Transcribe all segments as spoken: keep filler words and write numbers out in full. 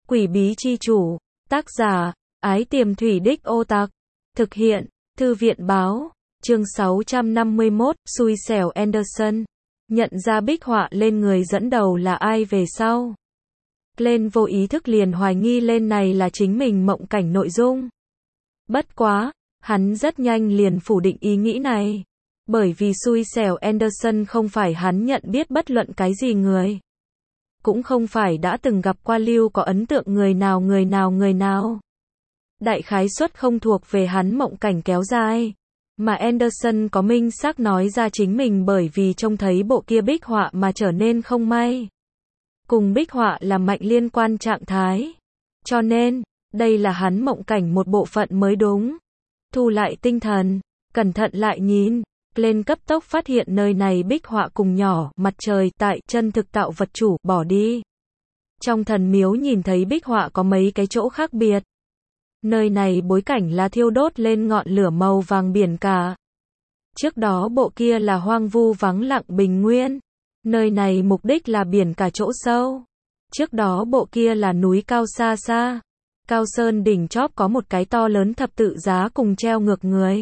Quỷ bí chi chủ, tác giả, Ái Tiềm Thủy Đích Ô Tặc, thực hiện, Thư viện báo, chương sáu trăm năm mươi mốt, xui xẻo Anderson, nhận ra bích họa lên người dẫn đầu là ai về sau. Glenn vô ý thức liền hoài nghi lên này là chính mình mộng cảnh nội dung. Bất quá, hắn rất nhanh liền phủ định ý nghĩ này. Bởi vì xui xẻo Anderson không phải hắn nhận biết bất luận cái gì người. Cũng không phải đã từng gặp qua lưu có ấn tượng người nào người nào người nào. Đại khái suất không thuộc về hắn mộng cảnh kéo dài. Mà Anderson có minh xác nói ra chính mình bởi vì trông thấy bộ kia bích họa mà trở nên không may. Cùng bích họa là mạnh liên quan trạng thái. Cho nên, đây là hắn mộng cảnh một bộ phận mới đúng. Thu lại tinh thần, cẩn thận lại nhìn. Lên cấp tốc phát hiện nơi này bích họa cùng nhỏ mặt trời tại chân thực tạo vật chủ bỏ đi. Trong thần miếu nhìn thấy bích họa có mấy cái chỗ khác biệt. Nơi này bối cảnh là thiêu đốt lên ngọn lửa màu vàng biển cả. Trước đó bộ kia là hoang vu vắng lặng bình nguyên. Nơi này mục đích là biển cả chỗ sâu. Trước đó bộ kia là núi cao xa xa. Cao sơn đỉnh chóp có một cái to lớn thập tự giá cùng treo ngược người.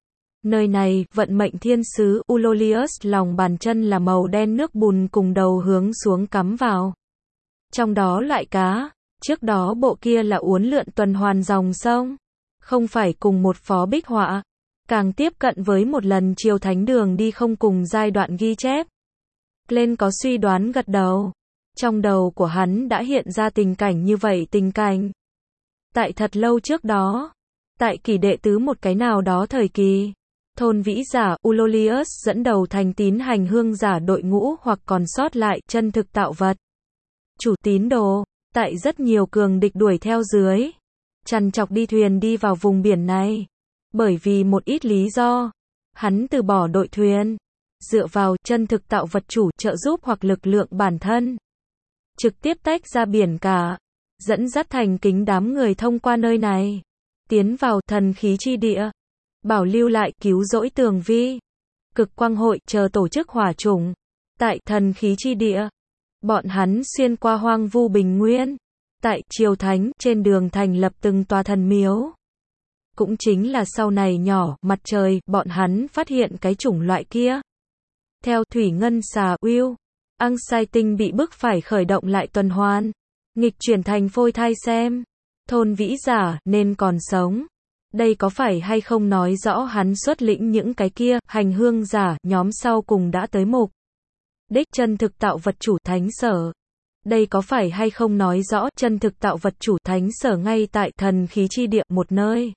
Nơi này, vận mệnh thiên sứ Ulolius lòng bàn chân là màu đen nước bùn cùng đầu hướng xuống cắm vào. Trong đó loại cá, trước đó bộ kia là uốn lượn tuần hoàn dòng sông. Không phải cùng một phó bích họa. Càng tiếp cận với một lần chiều thánh đường đi không cùng giai đoạn ghi chép. Glenn có suy đoán gật đầu. Trong đầu của hắn đã hiện ra tình cảnh như vậy tình cảnh. Tại thật lâu trước đó. Tại kỳ đệ tứ một cái nào đó thời kỳ. Thôn vĩ giả Ulolius dẫn đầu thành tín hành hương giả đội ngũ hoặc còn sót lại chân thực tạo vật. Chủ tín đồ, tại rất nhiều cường địch đuổi theo dưới. Trằn trọc đi thuyền đi vào vùng biển này. Bởi vì một ít lý do, hắn từ bỏ đội thuyền. Dựa vào chân thực tạo vật chủ trợ giúp hoặc lực lượng bản thân. Trực tiếp tách ra biển cả. Dẫn dắt thành kính đám người thông qua nơi này. Tiến vào thần khí chi địa. Bảo lưu lại cứu rỗi tường vi. Cực quang hội chờ tổ chức hỏa chủng. Tại thần khí chi địa. Bọn hắn xuyên qua hoang vu bình nguyên. Tại triều thánh trên đường thành lập từng tòa thần miếu. Cũng chính là sau này nhỏ mặt trời bọn hắn phát hiện cái chủng loại kia. Theo thủy ngân xà Will. Ăng sai tinh bị bức phải khởi động lại tuần hoàn. Nghịch chuyển thành phôi thai xem. Thôn vĩ giả nên còn sống. Đây có phải hay không nói rõ hắn xuất lĩnh những cái kia, hành hương giả, nhóm sau cùng đã tới mục. Đích chân thực tạo vật chủ thánh sở. Đây có phải hay không nói rõ chân thực tạo vật chủ thánh sở ngay tại thần khí chi địa một nơi.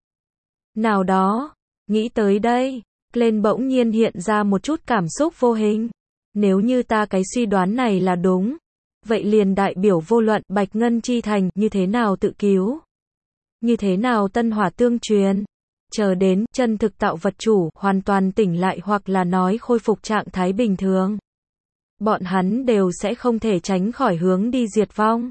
Nào đó, nghĩ tới đây, Glenn bỗng nhiên hiện ra một chút cảm xúc vô hình. Nếu như ta cái suy đoán này là đúng, vậy liền đại biểu vô luận Bạch Ngân Chi Thành như thế nào tự cứu. Như thế nào tân hỏa tương truyền, chờ đến chân thực tạo vật chủ hoàn toàn tỉnh lại hoặc là nói khôi phục trạng thái bình thường. Bọn hắn đều sẽ không thể tránh khỏi hướng đi diệt vong.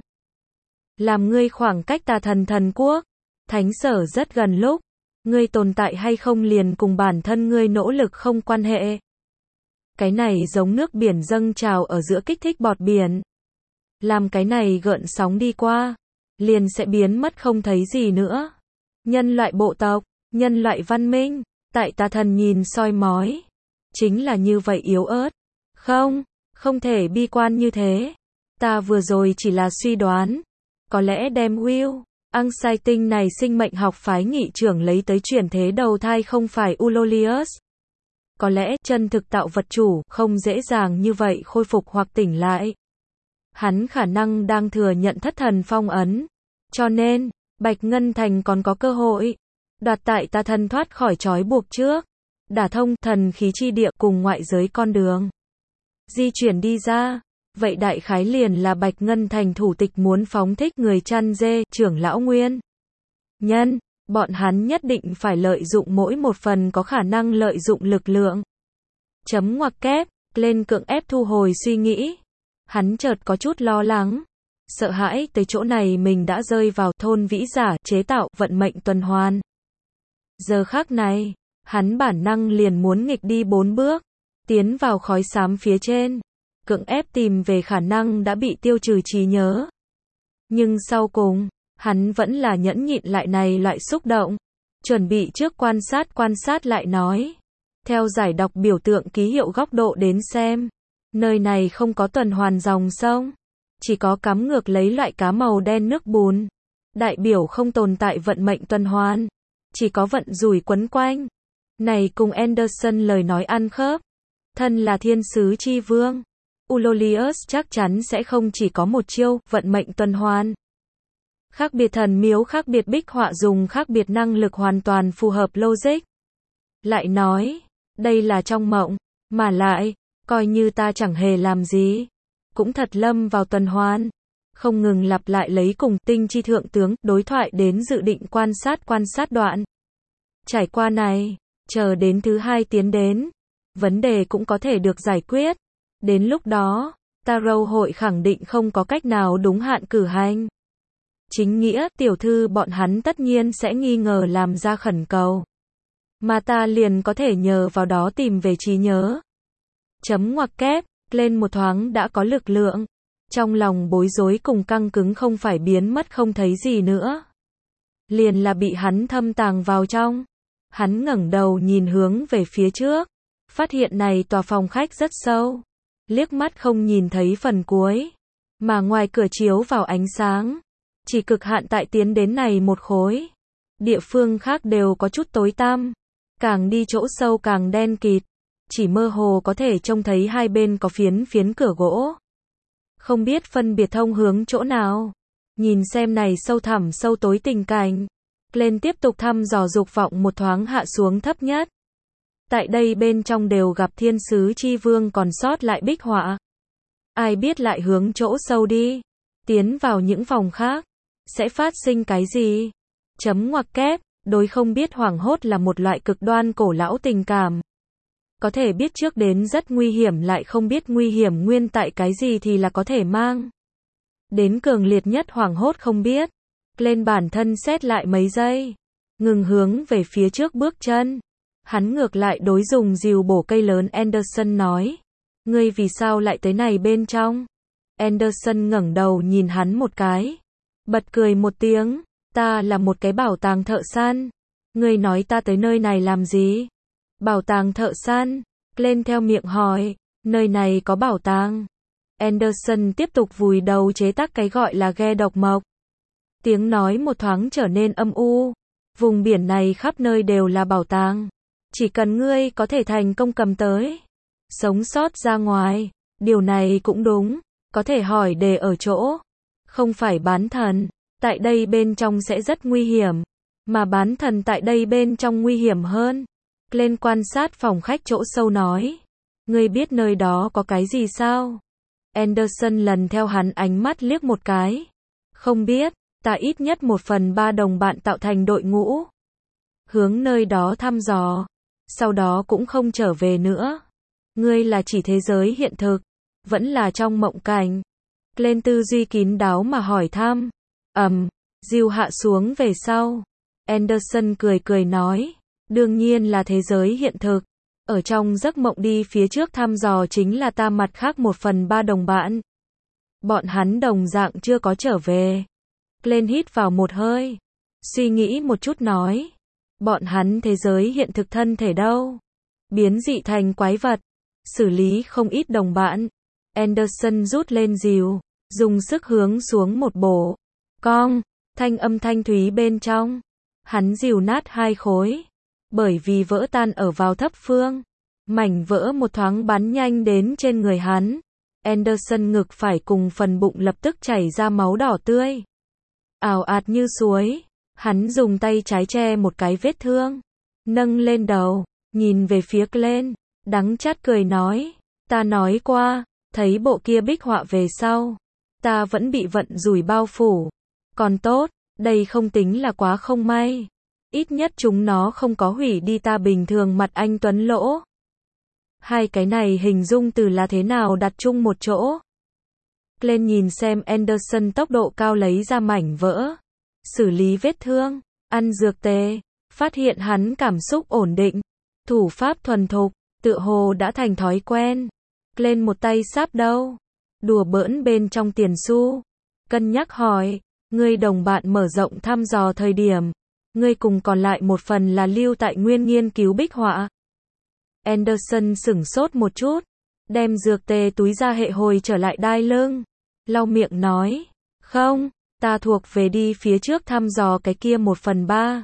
Làm ngươi khoảng cách tà thần thần quốc, thánh sở rất gần lúc, ngươi tồn tại hay không liền cùng bản thân ngươi nỗ lực không quan hệ. Cái này giống nước biển dâng trào ở giữa kích thích bọt biển. Làm cái này gợn sóng đi qua. Liền sẽ biến mất không thấy gì nữa. Nhân loại bộ tộc, nhân loại văn minh, tại tà thần nhìn soi mói. Chính là như vậy yếu ớt. Không, không thể bi quan như thế. Ta vừa rồi chỉ là suy đoán. Có lẽ đem Will, Ăng sai tinh này sinh mệnh học phái nghị trưởng lấy tới chuyển thế đầu thai không phải Ulolius. Có lẽ chân thực tạo vật chủ không dễ dàng như vậy khôi phục hoặc tỉnh lại. Hắn khả năng đang thừa nhận thất thần phong ấn. Cho nên, Bạch Ngân Thành còn có cơ hội. Đoạt tại tà thần thoát khỏi trói buộc trước. Đả thông thần khí chi địa cùng ngoại giới con đường. Di chuyển đi ra. Vậy đại khái liền là Bạch Ngân Thành thủ tịch muốn phóng thích người chăn dê, trưởng lão nguyên. Nhân, bọn hắn nhất định phải lợi dụng mỗi một phần có khả năng lợi dụng lực lượng. Chấm ngoặc kép, lên cưỡng ép thu hồi suy nghĩ. Hắn chợt có chút lo lắng. Sợ hãi tới chỗ này mình đã rơi vào thôn vĩ giả chế tạo vận mệnh tuần hoàn. Giờ khắc này, hắn bản năng liền muốn nghịch đi bốn bước. Tiến vào khói xám phía trên. Cưỡng ép tìm về khả năng đã bị tiêu trừ trí nhớ. Nhưng sau cùng, hắn vẫn là nhẫn nhịn lại này loại xúc động. Chuẩn bị trước quan sát quan sát lại nói. Theo giải đọc biểu tượng ký hiệu góc độ đến xem. Nơi này không có tuần hoàn dòng sông. Chỉ có cắm ngược lấy loại cá màu đen nước bùn. Đại biểu không tồn tại vận mệnh tuần hoàn. Chỉ có vận rủi quấn quanh. Này cùng Anderson lời nói ăn khớp. Thân là thiên sứ chi vương. Ulolius chắc chắn sẽ không chỉ có một chiêu, vận mệnh tuần hoàn. Khác biệt thần miếu khác biệt bích họa dùng khác biệt năng lực hoàn toàn phù hợp logic. Lại nói, đây là trong mộng, mà lại, coi như ta chẳng hề làm gì. Cũng thật lâm vào tuần hoàn. Không ngừng lặp lại lấy cùng tinh chi thượng tướng đối thoại đến dự định quan sát quan sát đoạn. Trải qua này, chờ đến thứ hai tiến đến. Vấn đề cũng có thể được giải quyết. Đến lúc đó, Tarot hội khẳng định không có cách nào đúng hạn cử hành. Chính nghĩa, tiểu thư bọn hắn tất nhiên sẽ nghi ngờ làm ra khẩn cầu. Mà ta liền có thể nhờ vào đó tìm về trí nhớ. Chấm ngoặc kép, lên một thoáng đã có lực lượng. Trong lòng bối rối cùng căng cứng không phải biến mất không thấy gì nữa. Liền là bị hắn thâm tàng vào trong. Hắn ngẩng đầu nhìn hướng về phía trước. Phát hiện này tòa phòng khách rất sâu. Liếc mắt không nhìn thấy phần cuối. Mà ngoài cửa chiếu vào ánh sáng. Chỉ cực hạn tại tiến đến này một khối. Địa phương khác đều có chút tối tăm. Càng đi chỗ sâu càng đen kịt. Chỉ mơ hồ có thể trông thấy hai bên có phiến phiến cửa gỗ. Không biết phân biệt thông hướng chỗ nào. Nhìn xem này sâu thẳm sâu tối tình cảnh. Lên tiếp tục thăm dò dục vọng một thoáng hạ xuống thấp nhất. Tại đây bên trong đều gặp thiên sứ chi vương còn sót lại bích họa. Ai biết lại hướng chỗ sâu đi. Tiến vào những phòng khác. Sẽ phát sinh cái gì? Chấm ngoặc kép, đối không biết hoảng hốt là một loại cực đoan cổ lão tình cảm. Có thể biết trước đến rất nguy hiểm lại không biết nguy hiểm nguyên tại cái gì thì là có thể mang. Đến cường liệt nhất hoảng hốt không biết. Lên bản thân xét lại mấy giây. Ngừng hướng về phía trước bước chân. Hắn ngược lại đối dùng rìu bổ cây lớn Anderson nói. Ngươi vì sao lại tới này bên trong? Anderson ngẩng đầu nhìn hắn một cái. Bật cười một tiếng. Ta là một cái bảo tàng thợ săn. Ngươi nói ta tới nơi này làm gì? Bảo tàng thợ săn. Lên theo miệng hỏi. Nơi này có bảo tàng. Anderson tiếp tục vùi đầu chế tác cái gọi là ghe độc mộc. Tiếng nói một thoáng trở nên âm u. Vùng biển này khắp nơi đều là bảo tàng. Chỉ cần ngươi có thể thành công cầm tới. Sống sót ra ngoài. Điều này cũng đúng. Có thể hỏi đề ở chỗ. Không phải bán thần. Tại đây bên trong sẽ rất nguy hiểm. Mà bán thần tại đây bên trong nguy hiểm hơn. Lên quan sát phòng khách chỗ sâu nói. Ngươi biết nơi đó có cái gì sao? Anderson lần theo hắn ánh mắt liếc một cái. Không biết, ta ít nhất một phần ba đồng bạn tạo thành đội ngũ. Hướng nơi đó thăm dò. Sau đó cũng không trở về nữa. Ngươi là chỉ thế giới hiện thực. Vẫn là trong mộng cảnh. Lên tư duy kín đáo mà hỏi thăm. Ầm, um, diêu hạ xuống về sau. Anderson cười cười nói. Đương nhiên là thế giới hiện thực. Ở trong giấc mộng đi phía trước thăm dò chính là ta mặt khác một phần ba đồng bạn. Bọn hắn đồng dạng chưa có trở về. Lên hít vào một hơi. Suy nghĩ một chút nói. Bọn hắn thế giới hiện thực thân thể đâu? Biến dị thành quái vật. Xử lý không ít đồng bạn. Anderson rút lên rìu. Dùng sức hướng xuống một bổ. Cong. Thanh âm thanh thúy bên trong. Hắn rìu nát hai khối. Bởi vì vỡ tan ở vào thấp phương. Mảnh vỡ một thoáng bắn nhanh đến trên người hắn. Anderson ngực phải cùng phần bụng lập tức chảy ra máu đỏ tươi. Ào ạt như suối. Hắn dùng tay trái che một cái vết thương. Nâng lên đầu. Nhìn về phía Glenn. Đắng chát cười nói. Ta nói qua. Thấy bộ kia bích họa về sau. Ta vẫn bị vận rủi bao phủ. Còn tốt. Đây không tính là quá không may. Ít nhất chúng nó không có hủy đi ta bình thường mặt anh tuấn lỗ. Hai cái này hình dung từ là thế nào đặt chung một chỗ. Glenn nhìn xem Anderson tốc độ cao lấy ra mảnh vỡ. Xử lý vết thương. Ăn dược tê. Phát hiện hắn cảm xúc ổn định. Thủ pháp thuần thục. Tựa hồ đã thành thói quen. Glenn một tay sáp đâu. Đùa bỡn bên trong tiền xu. cân nhắc hỏi, ngươi đồng bạn mở rộng thăm dò thời điểm, ngươi cùng còn lại một phần là lưu tại nguyên nghiên cứu bích họa. Anderson sửng sốt một chút, đem dược tề túi ra hệ hồi trở lại đai lưng, lau miệng nói, không, ta thuộc về đi phía trước thăm dò cái kia một phần ba.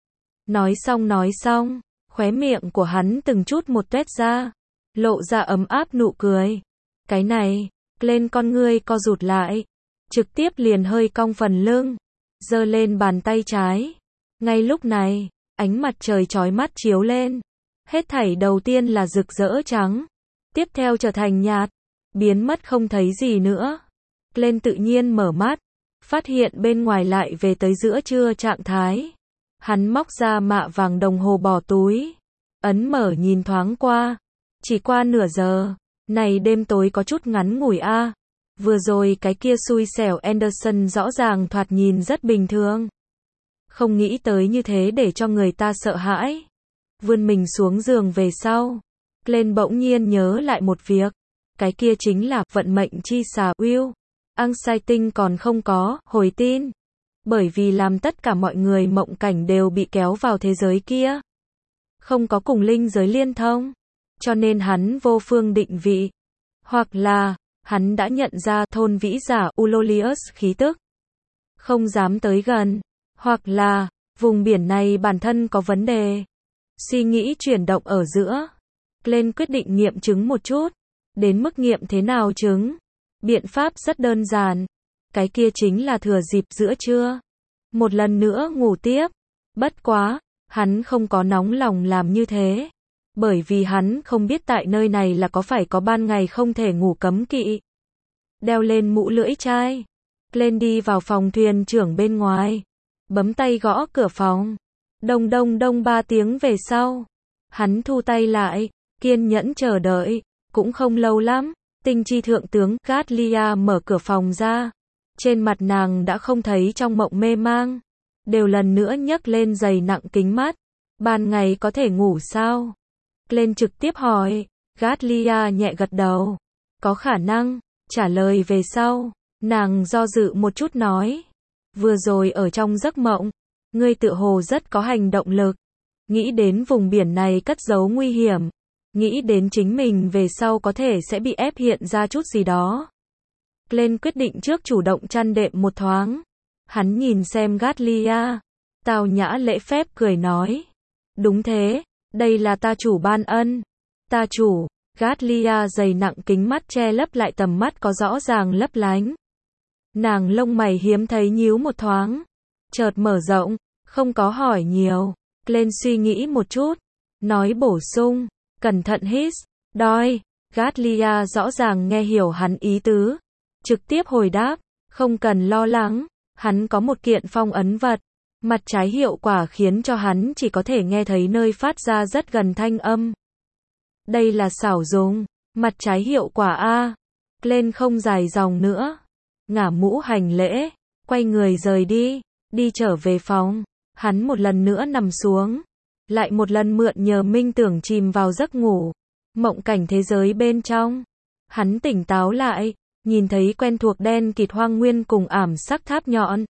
Nói xong nói xong, khóe miệng của hắn từng chút một tuét ra, lộ ra ấm áp nụ cười. Cái này, lên con ngươi co rụt lại, trực tiếp liền hơi cong phần lưng, giơ lên bàn tay trái. Ngay lúc này, ánh mặt trời chói mắt chiếu lên. Hết thảy đầu tiên là rực rỡ trắng, tiếp theo trở thành nhạt, biến mất không thấy gì nữa. Lên tự nhiên mở mắt, phát hiện bên ngoài lại về tới giữa trưa trạng thái. Hắn móc ra mạ vàng đồng hồ bỏ túi, ấn mở nhìn thoáng qua, chỉ qua nửa giờ, này đêm tối có chút ngắn ngủi a. Vừa rồi cái kia xui xẻo Anderson rõ ràng thoạt nhìn rất bình thường. Không nghĩ tới như thế để cho người ta sợ hãi. Vươn mình xuống giường về sau, lên bỗng nhiên nhớ lại một việc, cái kia chính là vận mệnh chi xà Will. Anxiety còn không có hồi tin, bởi vì làm tất cả mọi người mộng cảnh đều bị kéo vào thế giới kia, không có cùng linh giới liên thông, cho nên hắn vô phương định vị, hoặc là hắn đã nhận ra thôn vĩ giả Ulolius khí tức, không dám tới gần, hoặc là vùng biển này bản thân có vấn đề. Suy nghĩ chuyển động ở giữa, Glenn quyết định nghiệm chứng một chút. Đến mức nghiệm thế nào chứng? Biện pháp rất đơn giản, cái kia chính là thừa dịp giữa trưa, một lần nữa ngủ tiếp. Bất quá, hắn không có nóng lòng làm như thế, bởi vì hắn không biết tại nơi này là có phải có ban ngày không thể ngủ cấm kỵ. Đeo lên mũ lưỡi chai, Glenn đi vào phòng thuyền trưởng bên ngoài, bấm tay gõ cửa phòng. Đông đông đông ba tiếng về sau, hắn thu tay lại, kiên nhẫn chờ đợi, cũng không lâu lắm, tinh chi thượng tướng Gatlia mở cửa phòng ra. Trên mặt nàng đã không thấy trong mộng mê mang, đều lần nữa nhấc lên giày nặng kính mắt. Ban ngày có thể ngủ sao? Glenn trực tiếp hỏi. Gatlia nhẹ gật đầu, có khả năng. Trả lời về sau, nàng do dự một chút nói, vừa rồi ở trong giấc mộng, ngươi tựa hồ rất có hành động lực, nghĩ đến vùng biển này cất giấu nguy hiểm, nghĩ đến chính mình về sau có thể sẽ bị ép hiện ra chút gì đó. Glenn quyết định trước chủ động chăn đệm một thoáng. Hắn nhìn xem Gatlia, tao nhã lễ phép cười nói, đúng thế, đây là ta chủ ban ân. Ta chủ. Gatlia dày nặng kính mắt che lấp lại tầm mắt có rõ ràng lấp lánh. Nàng lông mày hiếm thấy nhíu một thoáng, chợt mở rộng, không có hỏi nhiều. Glenn suy nghĩ một chút, nói bổ sung, cẩn thận hít, đói. Gatlia rõ ràng nghe hiểu hắn ý tứ, trực tiếp hồi đáp, không cần lo lắng, hắn có một kiện phong ấn vật, mặt trái hiệu quả khiến cho hắn chỉ có thể nghe thấy nơi phát ra rất gần thanh âm. Đây là xảo dùng, mặt trái hiệu quả a. Glenn không dài dòng nữa, ngả mũ hành lễ, quay người rời đi, đi trở về phòng. Hắn một lần nữa nằm xuống, lại một lần mượn nhờ minh tưởng chìm vào giấc ngủ. Mộng cảnh thế giới bên trong, hắn tỉnh táo lại, nhìn thấy quen thuộc đen kịt hoang nguyên cùng ảm sắc tháp nhọn.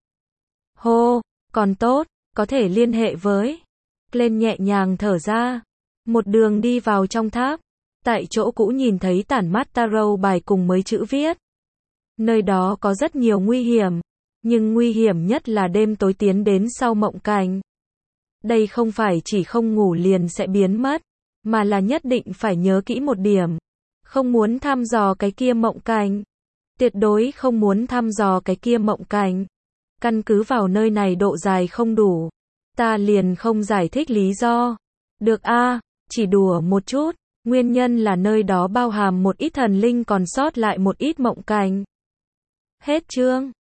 Hô, còn tốt, có thể liên hệ với. Glenn nhẹ nhàng thở ra, một đường đi vào trong tháp, tại chỗ cũ nhìn thấy tản mát tarot bài cùng mấy chữ viết. Nơi đó có rất nhiều nguy hiểm, nhưng nguy hiểm nhất là đêm tối tiến đến sau mộng cảnh. Đây không phải chỉ không ngủ liền sẽ biến mất, mà là nhất định phải nhớ kỹ một điểm. Không muốn thăm dò cái kia mộng cảnh. Tuyệt đối không muốn thăm dò cái kia mộng cảnh. Căn cứ vào nơi này độ dài không đủ, ta liền không giải thích lý do. Được a, chỉ đùa một chút, nguyên nhân là nơi đó bao hàm một ít thần linh còn sót lại một ít mộng cảnh. Hết chương.